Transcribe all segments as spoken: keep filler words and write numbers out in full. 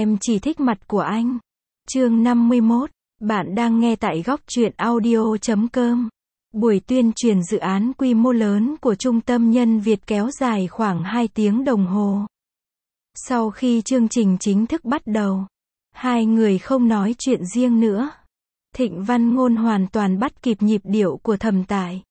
Em chỉ thích mặt của anh. Chương năm mươi mốt. Bạn đang nghe tại góc truyện audio chấm com. Buổi tuyên truyền dự án quy mô lớn của Trung tâm Nhân Việt kéo dài khoảng hai tiếng đồng hồ. Sau khi chương trình chính thức bắt đầu, hai người không nói chuyện riêng nữa. Thịnh Văn Ngôn hoàn toàn bắt kịp nhịp điệu của Thẩm Tại.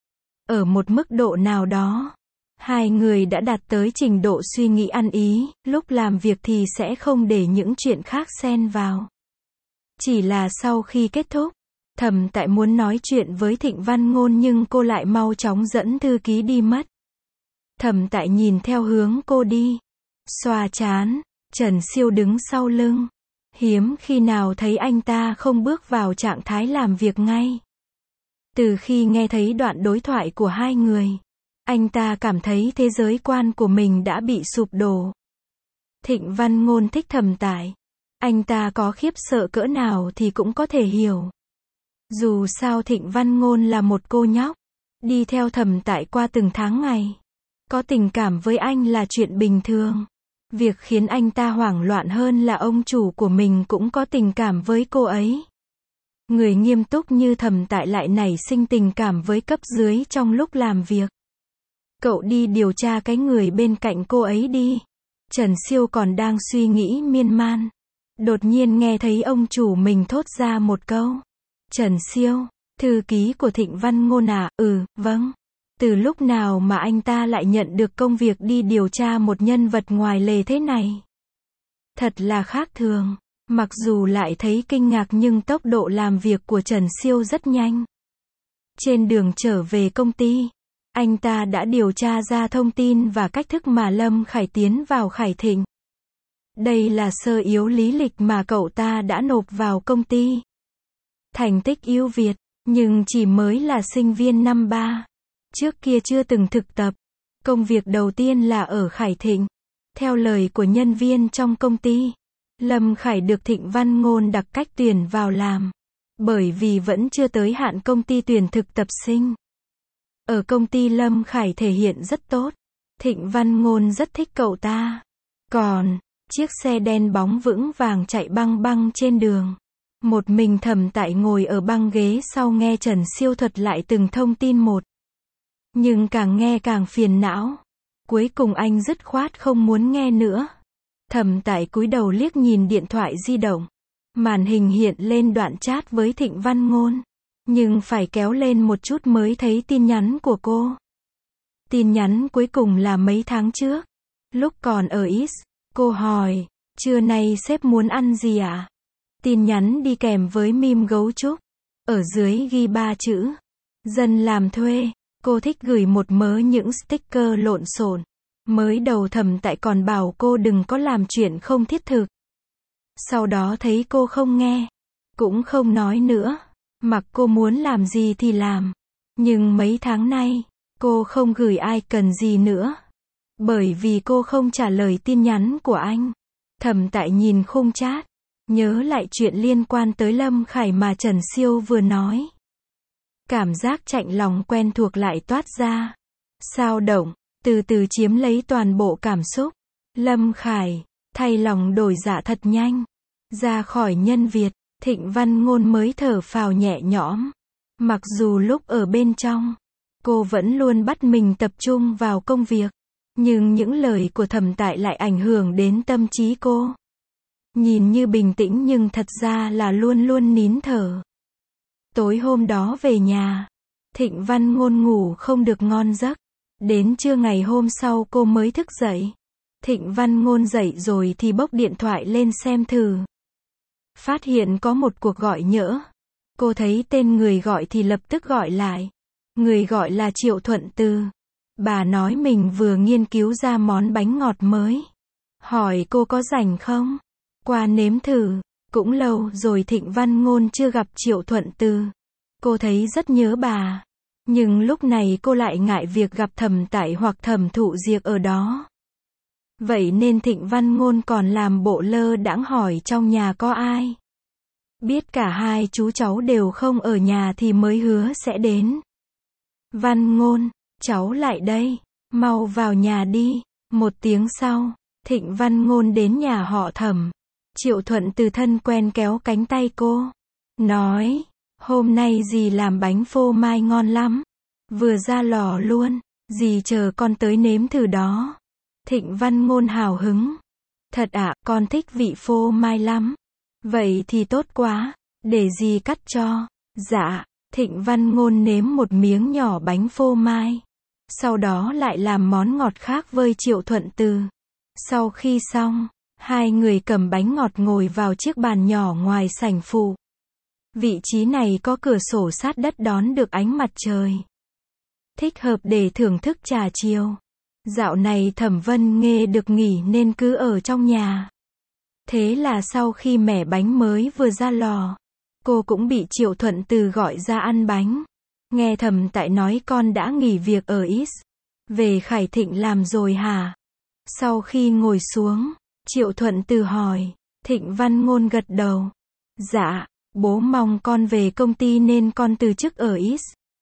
Ở một mức độ nào đó, hai người đã đạt tới trình độ suy nghĩ ăn ý, lúc làm việc thì sẽ không để những chuyện khác xen vào. Chỉ là sau khi kết thúc, Thẩm Tại muốn nói chuyện với Thịnh Văn Ngôn nhưng cô lại mau chóng dẫn thư ký đi mất. Thẩm Tại nhìn theo hướng cô đi, xoa trán. Trần Siêu đứng sau lưng. Hiếm khi nào thấy anh ta không bước vào trạng thái làm việc ngay. Từ khi nghe thấy đoạn đối thoại của hai người, anh ta cảm thấy thế giới quan của mình đã bị sụp đổ. Thịnh Văn Ngôn thích Thẩm Tại. Anh ta có khiếp sợ cỡ nào thì cũng có thể hiểu. Dù sao Thịnh Văn Ngôn là một cô nhóc, đi theo Thẩm Tại qua từng tháng ngày. Có tình cảm với anh là chuyện bình thường. Việc khiến anh ta hoảng loạn hơn là ông chủ của mình cũng có tình cảm với cô ấy. Người nghiêm túc như Thẩm Tại lại nảy sinh tình cảm với cấp dưới trong lúc làm việc. Cậu đi điều tra cái người bên cạnh cô ấy đi. Trần Siêu còn đang suy nghĩ miên man. Đột nhiên nghe thấy ông chủ mình thốt ra một câu. Trần Siêu, thư ký của Thịnh Văn Ngôn à? Ừ, vâng. Từ lúc nào mà anh ta lại nhận được công việc đi điều tra một nhân vật ngoài lề thế này? Thật là khác thường. Mặc dù lại thấy kinh ngạc nhưng tốc độ làm việc của Trần Siêu rất nhanh. Trên đường trở về công ty, anh ta đã điều tra ra thông tin và cách thức mà Lâm Khải tiến vào Khải Thịnh. Đây là sơ yếu lý lịch mà cậu ta đã nộp vào công ty. Thành tích ưu việt, nhưng chỉ mới là sinh viên năm ba. Trước kia chưa từng thực tập. Công việc đầu tiên là ở Khải Thịnh. Theo lời của nhân viên trong công ty, Lâm Khải được Thịnh Văn Ngôn đặc cách tuyển vào làm. Bởi vì vẫn chưa tới hạn công ty tuyển thực tập sinh. Ở công ty Lâm Khải thể hiện rất tốt. Thịnh Văn Ngôn rất thích cậu ta. Còn, chiếc xe đen bóng vững vàng chạy băng băng trên đường. Một mình Thẩm Tại ngồi ở băng ghế sau nghe Trần Siêu thuật lại từng thông tin một. Nhưng càng nghe càng phiền não. Cuối cùng anh dứt khoát không muốn nghe nữa. Thẩm Tại cúi đầu liếc nhìn điện thoại di động. Màn hình hiện lên đoạn chat với Thịnh Văn Ngôn. Nhưng phải kéo lên một chút mới thấy tin nhắn của cô. Tin nhắn cuối cùng là mấy tháng trước. Lúc còn ở X, cô hỏi, trưa nay sếp muốn ăn gì ạ? À? Tin nhắn đi kèm với meme gấu trúc. Ở dưới ghi ba chữ. Dân làm thuê. Cô thích gửi một mớ những sticker lộn xộn. Mới đầu Thẩm Tại còn bảo cô đừng có làm chuyện không thiết thực. Sau đó thấy cô không nghe. Cũng không nói nữa. Mặc cô muốn làm gì thì làm. Nhưng mấy tháng nay, cô không gửi ai cần gì nữa. Bởi vì cô không trả lời tin nhắn của anh. Thẩm Tại nhìn khung chat. Nhớ lại chuyện liên quan tới Lâm Khải mà Trần Siêu vừa nói. Cảm giác chạnh lòng quen thuộc lại toát ra. Sao động, từ từ chiếm lấy toàn bộ cảm xúc. Lâm Khải, thay lòng đổi dạ thật nhanh. Ra khỏi Nhân Việt, Thịnh Văn Ngôn mới thở phào nhẹ nhõm. Mặc dù lúc ở bên trong, cô vẫn luôn bắt mình tập trung vào công việc. Nhưng những lời của Thẩm Tại lại ảnh hưởng đến tâm trí cô. Nhìn như bình tĩnh nhưng thật ra là luôn luôn nín thở. Tối hôm đó về nhà, Thịnh Văn Ngôn ngủ không được ngon giấc. Đến trưa ngày hôm sau cô mới thức dậy. Thịnh Văn Ngôn dậy rồi thì bốc điện thoại lên xem thử. Phát hiện có một cuộc gọi nhỡ. Cô thấy tên người gọi thì lập tức gọi lại. Người gọi là Triệu Thuận Từ. Bà nói mình vừa nghiên cứu ra món bánh ngọt mới. Hỏi cô có rảnh không? Qua nếm thử. Cũng lâu rồi Thịnh Văn Ngôn chưa gặp Triệu Thuận Từ. Cô thấy rất nhớ bà. Nhưng lúc này cô lại ngại việc gặp Thẩm Tại hoặc Thẩm Thụ Diệp ở đó. Vậy nên Thịnh Văn Ngôn còn làm bộ lơ đãng hỏi trong nhà có ai. Biết cả hai chú cháu đều không ở nhà thì mới hứa sẽ đến. Văn Ngôn, cháu lại đây. Mau vào nhà đi. Một tiếng sau, Thịnh Văn Ngôn đến nhà họ Thẩm. Triệu Thuận Từ thân quen kéo cánh tay cô. Nói, hôm nay dì làm bánh phô mai ngon lắm. Vừa ra lò luôn. Dì chờ con tới nếm thử đó. Thịnh Văn Ngôn hào hứng. Thật ạ, con thích vị phô mai lắm. Vậy thì tốt quá. Để dì cắt cho. Dạ. Thịnh Văn Ngôn nếm một miếng nhỏ bánh phô mai. Sau đó lại làm món ngọt khác với Triệu Thuận Từ. Sau khi xong, hai người cầm bánh ngọt ngồi vào chiếc bàn nhỏ ngoài sảnh phụ. Vị trí này có cửa sổ sát đất đón được ánh mặt trời. Thích hợp để thưởng thức trà chiều. Dạo này Thẩm Vân Nghê được nghỉ nên cứ ở trong nhà. Thế là sau khi mẻ bánh mới vừa ra lò, cô cũng bị Triệu Thuận Từ gọi ra ăn bánh. Nghe Thẩm Tại nói con đã nghỉ việc ở X. Về Khải Thịnh làm rồi hả? Sau khi ngồi xuống, Triệu Thuận Từ hỏi. Thịnh Văn Ngôn gật đầu. Dạ, bố mong con về công ty nên con từ chức ở X.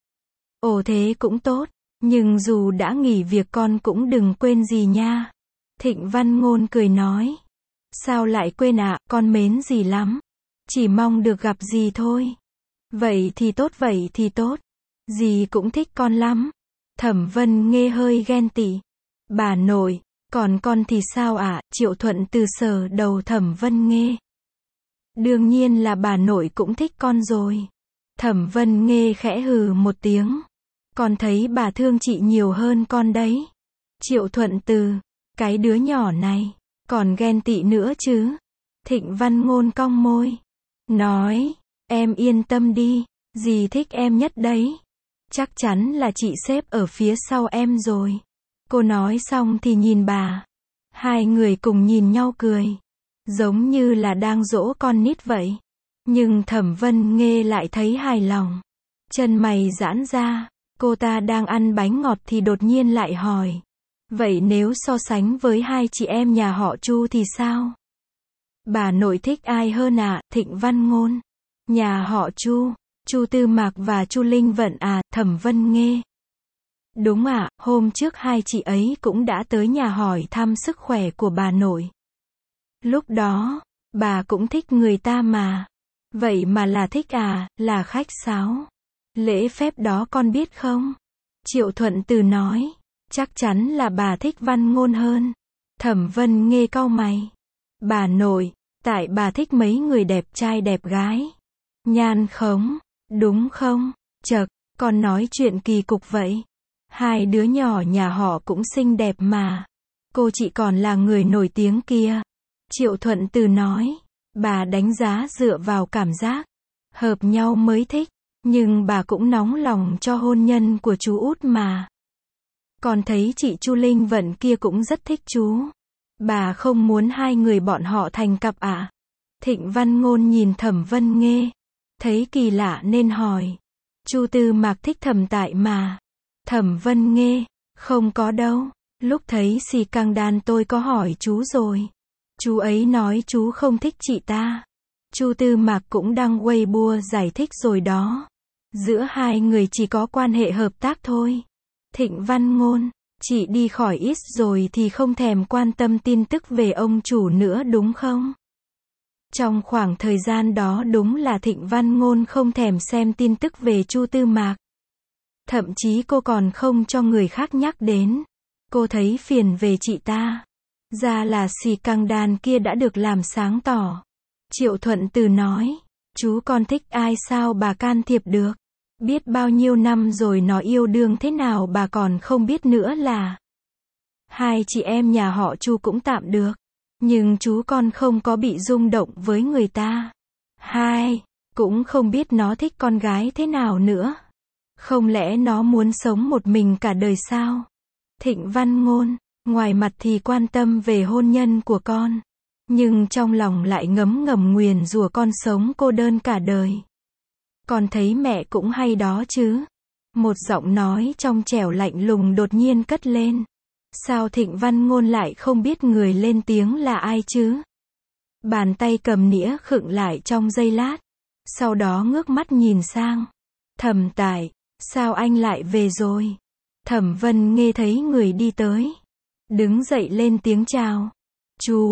Ồ thế cũng tốt, nhưng dù đã nghỉ việc con cũng đừng quên gì nha. Thịnh Văn Ngôn cười nói. Sao lại quên ạ, à, con mến dì lắm. Chỉ mong được gặp dì thôi. Vậy thì tốt, vậy thì tốt. Dì cũng thích con lắm. Thẩm Vân Nghê hơi ghen tị. Bà nội, còn con thì sao ạ? À? Triệu Thuận Từ sờ đầu Thẩm Vân Nghê. Đương nhiên là bà nội cũng thích con rồi. Thẩm Vân Nghê khẽ hừ một tiếng. Con thấy bà thương chị nhiều hơn con đấy. Triệu Thuận Từ, cái đứa nhỏ này, còn ghen tị nữa chứ. Thịnh Văn Ngôn cong môi. Nói, em yên tâm đi, dì thích em nhất đấy. Chắc chắn là chị xếp ở phía sau em rồi. Cô nói xong thì nhìn bà. Hai người cùng nhìn nhau cười. Giống như là đang dỗ con nít vậy. Nhưng Thẩm Vân Nghê lại thấy hài lòng. Chân mày giãn ra. Cô ta đang ăn bánh ngọt thì đột nhiên lại hỏi. Vậy nếu so sánh với hai chị em nhà họ Chu thì sao? Bà nội thích ai hơn ạ? À? Thịnh Văn Ngôn. Nhà họ Chu, Chu Tư Mạc và Chu Linh Vận à? Thẩm Vân Nghê. Đúng ạ, à, hôm trước hai chị ấy cũng đã tới nhà hỏi thăm sức khỏe của bà nội. Lúc đó, bà cũng thích người ta mà. Vậy mà là thích à, là khách sáo. Lễ phép đó con biết không? Triệu Thuận Từ nói. Chắc chắn là bà thích Văn Ngôn hơn. Thẩm Vân Nghê cau mày. Bà nội, tại bà thích mấy người đẹp trai đẹp gái. Nhan khống, đúng không? Chậc, con nói chuyện kỳ cục vậy. Hai đứa nhỏ nhà họ cũng xinh đẹp mà. Cô chị còn là người nổi tiếng kia. Triệu Thuận Từ nói. Bà đánh giá dựa vào cảm giác. Hợp nhau mới thích. Nhưng bà cũng nóng lòng cho hôn nhân của chú út mà. Còn thấy chị Chu Linh Vận kia cũng rất thích chú. Bà không muốn hai người bọn họ thành cặp à? Thịnh Văn Ngôn nhìn Thẩm Vân Nghê. Thấy kỳ lạ nên hỏi. Chu Tư Mạc thích Thẩm Tại mà. Thẩm Vân Nghê. Không có đâu. Lúc thấy xì căng đan tôi có hỏi chú rồi. Chú ấy nói chú không thích chị ta. Chu Tư Mạc cũng đăng Weibo giải thích rồi đó. Giữa hai người chỉ có quan hệ hợp tác thôi. Thịnh Văn Ngôn, chị đi khỏi X rồi thì không thèm quan tâm tin tức về ông chủ nữa đúng không? Trong khoảng thời gian đó đúng là Thịnh Văn Ngôn không thèm xem tin tức về Chu Tư Mạc. Thậm chí cô còn không cho người khác nhắc đến. Cô thấy phiền về chị ta. Ra là xì căng đàn kia đã được làm sáng tỏ. Triệu Thuận Từ nói. Chú con thích ai sao bà can thiệp được? Biết bao nhiêu năm rồi nó yêu đương thế nào bà còn không biết nữa là. Hai chị em nhà họ Chu cũng tạm được. Nhưng chú con không có bị rung động với người ta. Hai, cũng không biết nó thích con gái thế nào nữa. Không lẽ nó muốn sống một mình cả đời sao? Thịnh Văn Ngôn, ngoài mặt thì quan tâm về hôn nhân của con. Nhưng trong lòng lại ngấm ngầm nguyền rủa con sống cô đơn cả đời. Con thấy mẹ cũng hay đó chứ. Một giọng nói trong trẻo lạnh lùng đột nhiên cất lên. Sao Thịnh Văn Ngôn lại không biết người lên tiếng là ai chứ? Bàn tay cầm nĩa khựng lại trong giây lát. Sau đó ngước mắt nhìn sang. Thẩm Tại, sao anh lại về rồi? Thẩm Vân Nghê thấy người đi tới. Đứng dậy lên tiếng chào. Chú,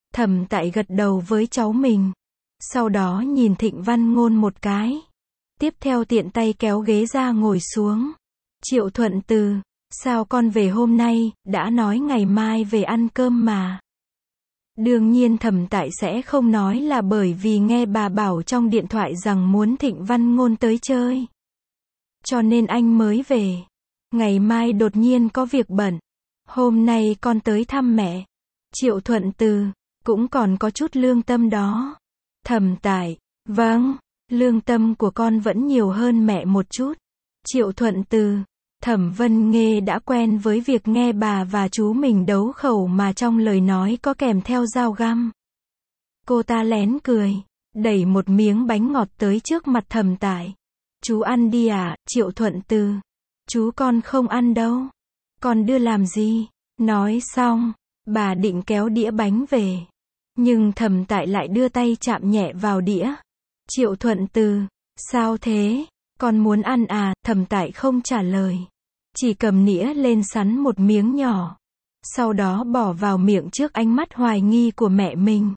Thẩm Tại gật đầu với cháu mình. Sau đó nhìn Thịnh Văn Ngôn một cái. Tiếp theo tiện tay kéo ghế ra ngồi xuống. Triệu Thuận Từ, sao con về hôm nay, đã nói ngày mai về ăn cơm mà. Đương nhiên Thẩm Tại sẽ không nói là bởi vì nghe bà bảo trong điện thoại rằng muốn Thịnh Văn Ngôn tới chơi. Cho nên anh mới về. Ngày mai đột nhiên có việc bận. Hôm nay con tới thăm mẹ. Triệu Thuận Từ, cũng còn có chút lương tâm đó. Thẩm Tại, vâng, lương tâm của con vẫn nhiều hơn mẹ một chút. Triệu Thuận Từ, Thẩm Vân Nghê đã quen với việc nghe bà và chú mình đấu khẩu mà trong lời nói có kèm theo dao găm. Cô ta lén cười, đẩy một miếng bánh ngọt tới trước mặt Thẩm Tại. Chú ăn đi à, Triệu Thuận Từ. Chú con không ăn đâu. Con đưa làm gì? Nói xong, bà định kéo đĩa bánh về. Nhưng Thẩm Tại lại đưa tay chạm nhẹ vào đĩa. Triệu Thuận Từ, sao thế? Con muốn ăn à? Thẩm Tại không trả lời. Chỉ cầm nĩa lên sắn một miếng nhỏ. Sau đó bỏ vào miệng trước ánh mắt hoài nghi của mẹ mình.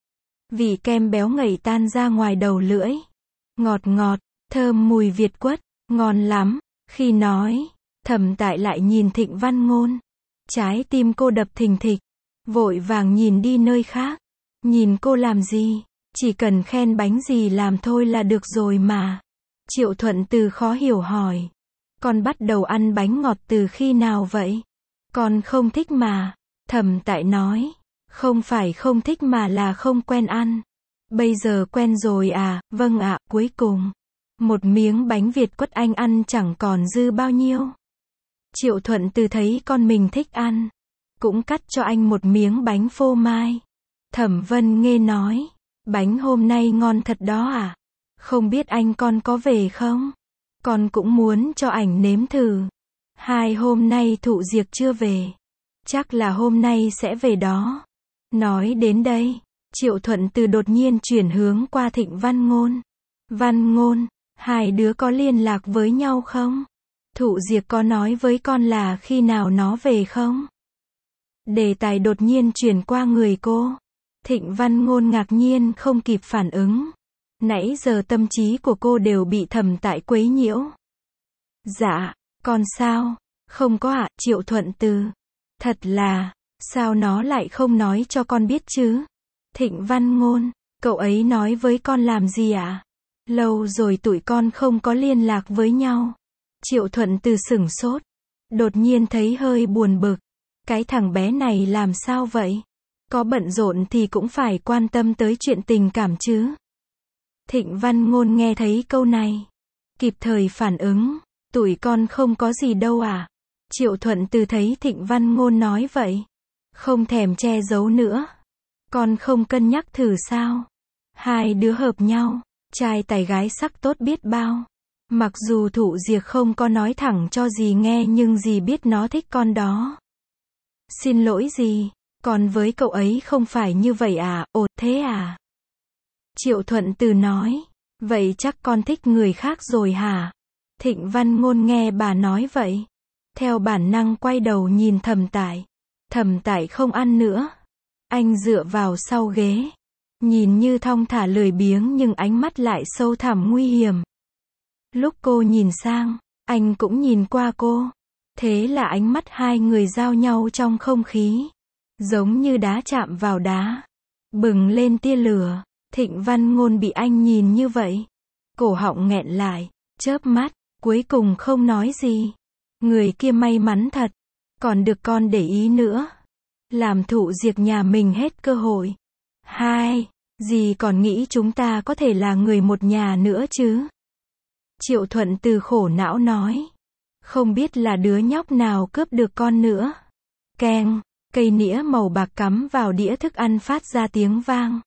Vị kem béo ngậy tan ra ngoài đầu lưỡi. Ngọt ngọt, thơm mùi Việt quất, ngon lắm. Khi nói, Thẩm Tại lại nhìn Thịnh Văn Ngôn. Trái tim cô đập thình thịch. Vội vàng nhìn đi nơi khác. Nhìn cô làm gì? Chỉ cần khen bánh gì làm thôi là được rồi mà. Triệu Thuận Từ khó hiểu hỏi. Con bắt đầu ăn bánh ngọt từ khi nào vậy? Con không thích mà. Thẩm Tại nói. Không phải không thích mà là không quen ăn. Bây giờ quen rồi à? Vâng ạ, cuối cùng. Một miếng bánh Việt quất anh ăn chẳng còn dư bao nhiêu. Triệu Thuận Từ thấy con mình thích ăn. Cũng cắt cho anh một miếng bánh phô mai. Thẩm Vân Nghê nói. Bánh hôm nay ngon thật đó à? Không biết anh con có về không? Con cũng muốn cho ảnh nếm thử. Hai hôm nay Thụ Diệc chưa về. Chắc là hôm nay sẽ về đó. Nói đến đây, Triệu Thuận Từ đột nhiên chuyển hướng qua Thịnh Văn Ngôn. Văn Ngôn, hai đứa có liên lạc với nhau không? Thụ Diệc có nói với con là khi nào nó về không? Đề tài đột nhiên chuyển qua người cô. Thịnh Văn Ngôn ngạc nhiên không kịp phản ứng. Nãy giờ tâm trí của cô đều bị Thẩm Tại quấy nhiễu. Dạ, con sao? Không có ạ, Triệu Thuận Từ. Thật là, sao nó lại không nói cho con biết chứ? Thịnh Văn Ngôn, cậu ấy nói với con làm gì ạ? Lâu rồi tụi con không có liên lạc với nhau. Triệu Thuận Từ sửng sốt. Đột nhiên thấy hơi buồn bực. Cái thằng bé này làm sao vậy? Có bận rộn thì cũng phải quan tâm tới chuyện tình cảm chứ. Thịnh Văn Ngôn nghe thấy câu này. Kịp thời phản ứng. Tụi con không có gì đâu à? Triệu Thuận Từ thấy Thịnh Văn Ngôn nói vậy. Không thèm che giấu nữa. Con không cân nhắc thử sao? Hai đứa hợp nhau. Trai tài gái sắc tốt biết bao. Mặc dù Thụ Diệc không có nói thẳng cho dì nghe nhưng dì biết nó thích con đó. Xin lỗi dì. Còn với cậu ấy không phải như vậy à? Ồ thế à? Triệu Thuận Từ nói. Vậy chắc con thích người khác rồi hả? Thịnh Văn Ngôn nghe bà nói vậy. Theo bản năng quay đầu nhìn Thẩm Tại. Thẩm Tại không ăn nữa. Anh dựa vào sau ghế. Nhìn như thong thả lười biếng nhưng ánh mắt lại sâu thẳm nguy hiểm. Lúc cô nhìn sang, anh cũng nhìn qua cô. Thế là ánh mắt hai người giao nhau trong không khí. Giống như đá chạm vào đá. Bừng lên tia lửa. Thịnh Văn Ngôn bị anh nhìn như vậy. Cổ họng nghẹn lại. Chớp mắt. Cuối cùng không nói gì. Người kia may mắn thật. Còn được con để ý nữa. Làm Thụ Diệc nhà mình hết cơ hội. Hai. Dì còn nghĩ chúng ta có thể là người một nhà nữa chứ? Triệu Thuận Từ khổ não nói. Không biết là đứa nhóc nào cướp được con nữa. Keng. Cây nĩa màu bạc cắm vào đĩa thức ăn phát ra tiếng vang.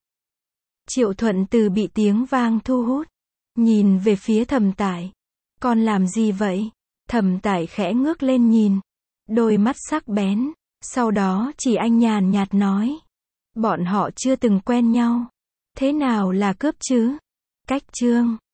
Triệu Thuận Từ bị tiếng vang thu hút. Nhìn về phía Thẩm Tại. Con làm gì vậy? Thẩm Tại khẽ ngước lên nhìn. Đôi mắt sắc bén. Sau đó chỉ anh nhàn nhạt nói. Bọn họ chưa từng quen nhau. Thế nào là cướp chứ? Cách chương.